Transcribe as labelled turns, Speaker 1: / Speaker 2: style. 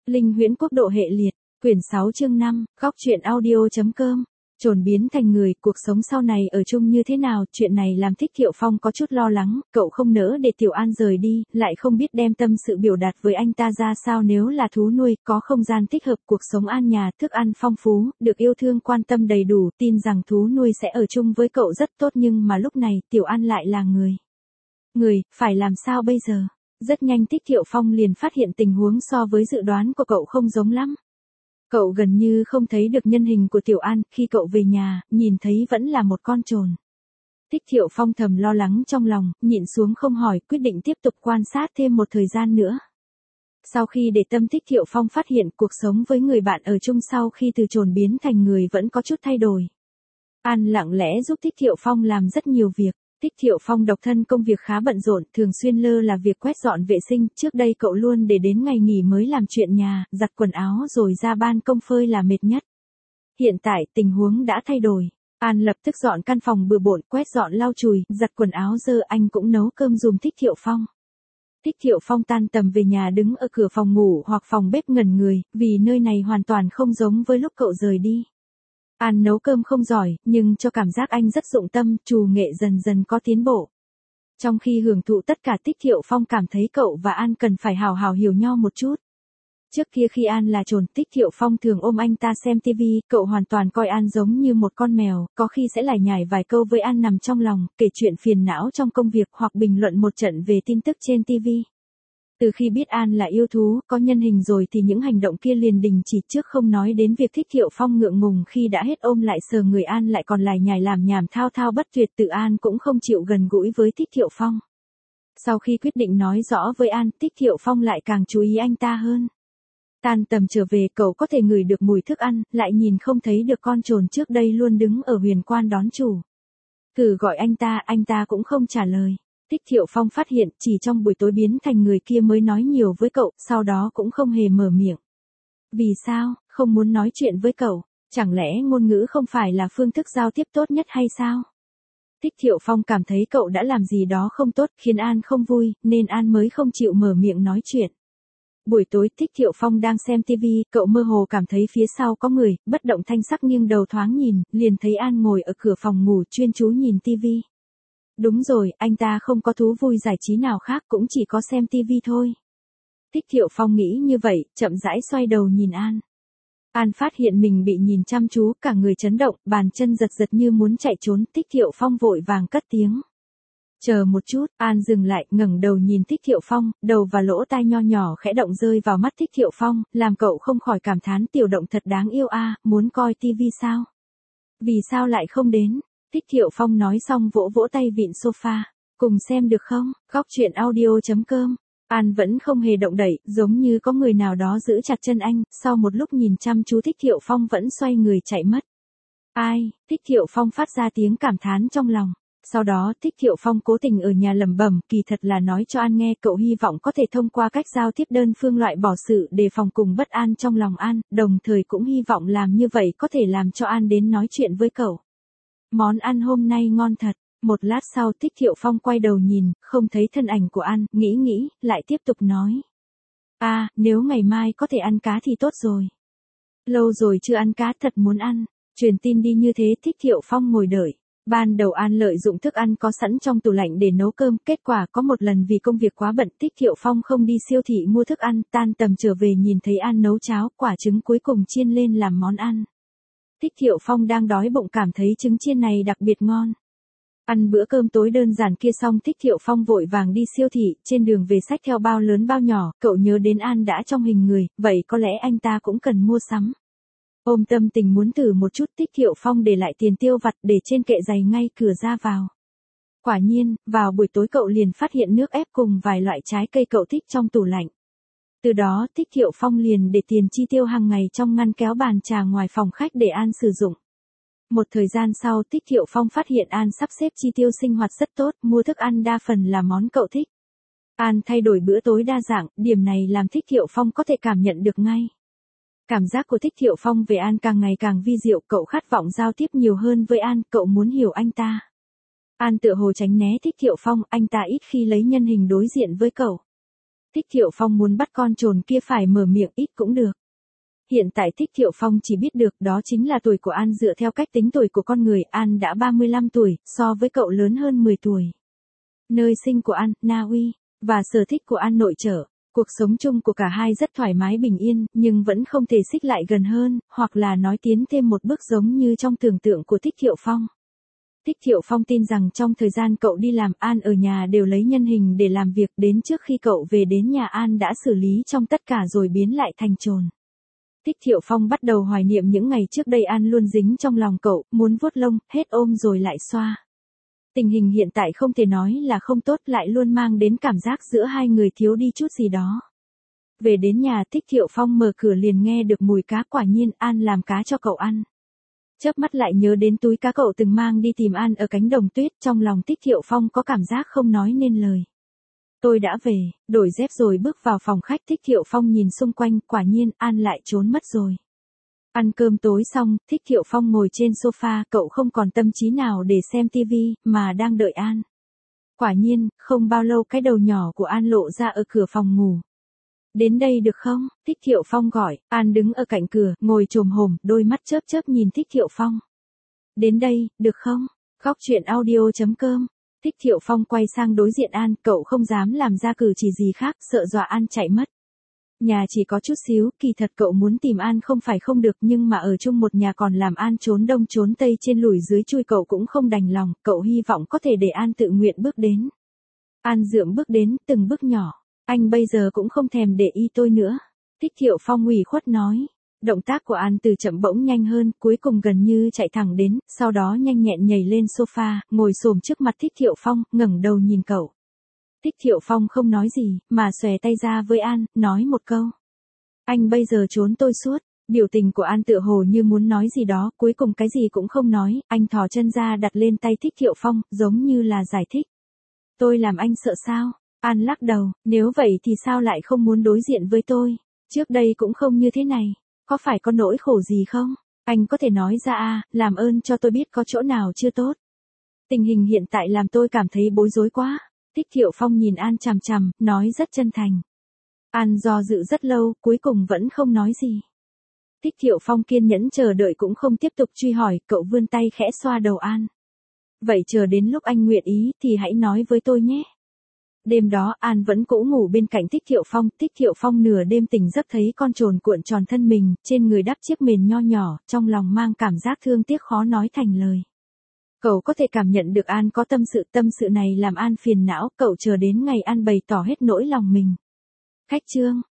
Speaker 1: Linh huyễn quốc độ hệ liệt, quyển 6 chương 5, góc truyện audio.com. Trồn biến thành người, cuộc sống sau này ở chung như thế nào, chuyện này làm Thích Thiệu Phong có chút lo lắng, cậu không nỡ để Tiểu An rời đi, lại không biết đem tâm sự biểu đạt với anh ta ra sao. Nếu là thú nuôi, có không gian thích hợp, cuộc sống an nhà, thức ăn phong phú, được yêu thương quan tâm đầy đủ, tin rằng thú nuôi sẽ ở chung với cậu rất tốt, nhưng mà lúc này, Tiểu An lại là người, phải làm sao bây giờ? Rất nhanh Thích Thiệu Phong liền phát hiện tình huống so với dự đoán của cậu không giống lắm. Cậu gần như không thấy được nhân hình của Tiểu An, khi cậu về nhà, nhìn thấy vẫn là một con trồn. Thích Thiệu Phong thầm lo lắng trong lòng, nhịn xuống không hỏi, quyết định tiếp tục quan sát thêm một thời gian nữa. Sau khi để tâm, Thích Thiệu Phong phát hiện cuộc sống với người bạn ở chung sau khi từ trồn biến thành người vẫn có chút thay đổi. An lặng lẽ giúp Thích Thiệu Phong làm rất nhiều việc. Thích Thiệu Phong độc thân công việc khá bận rộn, thường xuyên lơ là việc quét dọn vệ sinh, trước đây cậu luôn để đến ngày nghỉ mới làm chuyện nhà, giặt quần áo rồi ra ban công phơi là mệt nhất. Hiện tại tình huống đã thay đổi, An lập tức dọn căn phòng bừa bộn, quét dọn lau chùi, giặt quần áo dơ, anh cũng nấu cơm giùm Thích Thiệu Phong. Thích Thiệu Phong tan tầm về nhà đứng ở cửa phòng ngủ hoặc phòng bếp ngẩn người, vì nơi này hoàn toàn không giống với lúc cậu rời đi. An nấu cơm không giỏi, nhưng cho cảm giác anh rất dụng tâm, trù nghệ dần dần có tiến bộ. Trong khi hưởng thụ tất cả, Thích Thiệu Phong cảm thấy cậu và An cần phải hào hào hiểu nhau một chút. Trước kia khi An là trồn, Thích Thiệu Phong thường ôm anh ta xem TV, cậu hoàn toàn coi An giống như một con mèo, có khi sẽ lải nhải vài câu với An nằm trong lòng, kể chuyện phiền não trong công việc hoặc bình luận một trận về tin tức trên TV. Từ khi biết An là yêu thú, có nhân hình rồi thì những hành động kia liền đình chỉ, trước không nói đến việc Thích Thiệu Phong ngượng ngùng khi đã hết ôm lại sờ người An lại còn lải nhải làm nhảm thao thao bất tuyệt, tự An cũng không chịu gần gũi với Thích Thiệu Phong. Sau khi quyết định nói rõ với An, Thích Thiệu Phong lại càng chú ý anh ta hơn. Tan tầm trở về, cậu có thể ngửi được mùi thức ăn, lại nhìn không thấy được con trồn trước đây luôn đứng ở huyền quan đón chủ. Thử gọi anh ta cũng không trả lời. Thích Thiệu Phong phát hiện chỉ trong buổi tối biến thành người kia mới nói nhiều với cậu, sau đó cũng không hề mở miệng. Vì sao, không muốn nói chuyện với cậu? Chẳng lẽ ngôn ngữ không phải là phương thức giao tiếp tốt nhất hay sao? Thích Thiệu Phong cảm thấy cậu đã làm gì đó không tốt, khiến An không vui, nên An mới không chịu mở miệng nói chuyện. Buổi tối, Thích Thiệu Phong đang xem TV, cậu mơ hồ cảm thấy phía sau có người, bất động thanh sắc nghiêng đầu thoáng nhìn, liền thấy An ngồi ở cửa phòng ngủ chuyên chú nhìn TV. Đúng rồi, anh ta không có thú vui giải trí nào khác, cũng chỉ có xem TV thôi. Thích Thiệu Phong nghĩ như vậy, chậm rãi xoay đầu nhìn An. An phát hiện mình bị nhìn chăm chú, cả người chấn động, bàn chân giật giật như muốn chạy trốn. Thích Thiệu Phong vội vàng cất tiếng. Chờ một chút, An dừng lại, ngẩng đầu nhìn Thích Thiệu Phong, đầu và lỗ tai nho nhỏ khẽ động rơi vào mắt Thích Thiệu Phong, làm cậu không khỏi cảm thán tiểu động thật đáng yêu a, muốn coi TV sao? Vì sao lại không đến? Thích Thiệu Phong nói xong vỗ vỗ tay vịn sofa. Cùng xem được không? Góc truyện audio.com. An vẫn không hề động đậy, giống như có người nào đó giữ chặt chân anh, sau một lúc nhìn chăm chú Thích Thiệu Phong vẫn xoay người chạy mất. Ai? Thích Thiệu Phong phát ra tiếng cảm thán trong lòng. Sau đó Thích Thiệu Phong cố tình ở nhà lẩm bẩm, kỳ thật là nói cho An nghe, cậu hy vọng có thể thông qua cách giao tiếp đơn phương loại bỏ sự đề phòng cùng bất an trong lòng An, đồng thời cũng hy vọng làm như vậy có thể làm cho An đến nói chuyện với cậu. Món ăn hôm nay ngon thật. Một lát sau Thích Thiệu Phong quay đầu nhìn, không thấy thân ảnh của An, nghĩ, lại tiếp tục nói. Nếu ngày mai có thể ăn cá thì tốt rồi. Lâu rồi chưa ăn cá, thật muốn ăn. Truyền tin đi như thế. Thích Thiệu Phong ngồi đợi. Ban đầu An lợi dụng thức ăn có sẵn trong tủ lạnh để nấu cơm, kết quả có một lần vì công việc quá bận, Thích Thiệu Phong không đi siêu thị mua thức ăn, tan tầm trở về nhìn thấy An nấu cháo, quả trứng cuối cùng chiên lên làm món ăn. Thích Thiệu Phong đang đói bụng cảm thấy trứng chiên này đặc biệt ngon. Ăn bữa cơm tối đơn giản kia xong, Thích Thiệu Phong vội vàng đi siêu thị, trên đường về xách theo bao lớn bao nhỏ, cậu nhớ đến An đã trong hình người, vậy có lẽ anh ta cũng cần mua sắm. Ôm tâm tình muốn thử một chút, Thích Thiệu Phong để lại tiền tiêu vặt để trên kệ giày ngay cửa ra vào. Quả nhiên, vào buổi tối cậu liền phát hiện nước ép cùng vài loại trái cây cậu thích trong tủ lạnh. Từ đó Thích Thiệu Phong liền để tiền chi tiêu hàng ngày trong ngăn kéo bàn trà ngoài phòng khách để An sử dụng. Một thời gian sau, Thích Thiệu Phong phát hiện An sắp xếp chi tiêu sinh hoạt rất tốt, mua thức ăn đa phần là món cậu thích. An thay đổi bữa tối đa dạng, điểm này làm Thích Thiệu Phong có thể cảm nhận được ngay. Cảm giác của Thích Thiệu Phong về An càng ngày càng vi diệu, cậu khát vọng giao tiếp nhiều hơn với An, cậu muốn hiểu anh ta. An tựa hồ tránh né Thích Thiệu Phong, anh ta ít khi lấy nhân hình đối diện với cậu. Thích Thiệu Phong muốn bắt con trồn kia phải mở miệng ít cũng được. Hiện tại Thích Thiệu Phong chỉ biết được đó chính là tuổi của An dựa theo cách tính tuổi của con người. An đã 35 tuổi, so với cậu lớn hơn 10 tuổi. Nơi sinh của An, Na Uy, và sở thích của An nội trợ. Cuộc sống chung của cả hai rất thoải mái bình yên, nhưng vẫn không thể xích lại gần hơn, hoặc là nói tiến thêm một bước giống như trong tưởng tượng của Thích Thiệu Phong. Thích Thiệu Phong tin rằng trong thời gian cậu đi làm, An ở nhà đều lấy nhân hình để làm việc, đến trước khi cậu về đến nhà An đã xử lý trong tất cả rồi biến lại thành trồn. Thích Thiệu Phong bắt đầu hoài niệm những ngày trước đây An luôn dính trong lòng cậu, muốn vuốt lông, hết ôm rồi lại xoa. Tình hình hiện tại không thể nói là không tốt, lại luôn mang đến cảm giác giữa hai người thiếu đi chút gì đó. Về đến nhà, Thích Thiệu Phong mở cửa liền nghe được mùi cá, quả nhiên An làm cá cho cậu ăn. Chớp mắt lại nhớ đến túi cá cậu từng mang đi tìm An ở cánh đồng tuyết, trong lòng Thích Thiệu Phong có cảm giác không nói nên lời. Tôi đã về, đổi dép rồi bước vào phòng khách. Thích Thiệu Phong nhìn xung quanh, quả nhiên An lại trốn mất rồi. Ăn cơm tối xong, Thích Thiệu Phong ngồi trên sofa, cậu không còn tâm trí nào để xem tivi, mà đang đợi An. Quả nhiên, không bao lâu cái đầu nhỏ của An lộ ra ở cửa phòng ngủ. Đến đây được không? Thích Thiệu Phong gọi. An đứng ở cạnh cửa, ngồi chồm hổm, đôi mắt chớp chớp nhìn Thích Thiệu Phong. Đến đây, được không? Góc chuyện audio.com. Thích Thiệu Phong quay sang đối diện An, cậu không dám làm ra cử chỉ gì khác, sợ dọa An chạy mất. Nhà chỉ có chút xíu, kỳ thật cậu muốn tìm An không phải không được, nhưng mà ở chung một nhà còn làm An trốn đông trốn tây trên lùi dưới chui cậu cũng không đành lòng, cậu hy vọng có thể để An tự nguyện bước đến. An dượng bước đến, từng bước nhỏ. Anh bây giờ cũng không thèm để ý tôi nữa. Thích Thiệu Phong ủy khuất nói. Động tác của An từ chậm bỗng nhanh hơn, cuối cùng gần như chạy thẳng đến, sau đó nhanh nhẹn nhảy lên sofa, ngồi xổm trước mặt Thích Thiệu Phong, ngẩng đầu nhìn cậu. Thích Thiệu Phong không nói gì, mà xòe tay ra với An, nói một câu. Anh bây giờ trốn tôi suốt. Biểu tình của An tựa hồ như muốn nói gì đó, cuối cùng cái gì cũng không nói, anh thò chân ra đặt lên tay Thích Thiệu Phong, giống như là giải thích. Tôi làm anh sợ sao? An lắc đầu, nếu vậy thì sao lại không muốn đối diện với tôi? Trước đây cũng không như thế này. Có phải có nỗi khổ gì không? Anh có thể nói ra à, làm ơn cho tôi biết có chỗ nào chưa tốt. Tình hình hiện tại làm tôi cảm thấy bối rối quá. Thích Thiệu Phong nhìn An chằm chằm, nói rất chân thành. An do dự rất lâu, cuối cùng vẫn không nói gì. Thích Thiệu Phong kiên nhẫn chờ đợi cũng không tiếp tục truy hỏi, cậu vươn tay khẽ xoa đầu An. Vậy chờ đến lúc anh nguyện ý thì hãy nói với tôi nhé. Đêm đó An vẫn cũ ngủ bên cạnh Thích Thiệu Phong. Thích Thiệu Phong nửa đêm tỉnh giấc thấy con trồn cuộn tròn thân mình, trên người đắp chiếc mền nho nhỏ, trong lòng mang cảm giác thương tiếc khó nói thành lời. Cậu có thể cảm nhận được An có tâm sự này làm An phiền não, cậu chờ đến ngày An bày tỏ hết nỗi lòng mình. Khách trương.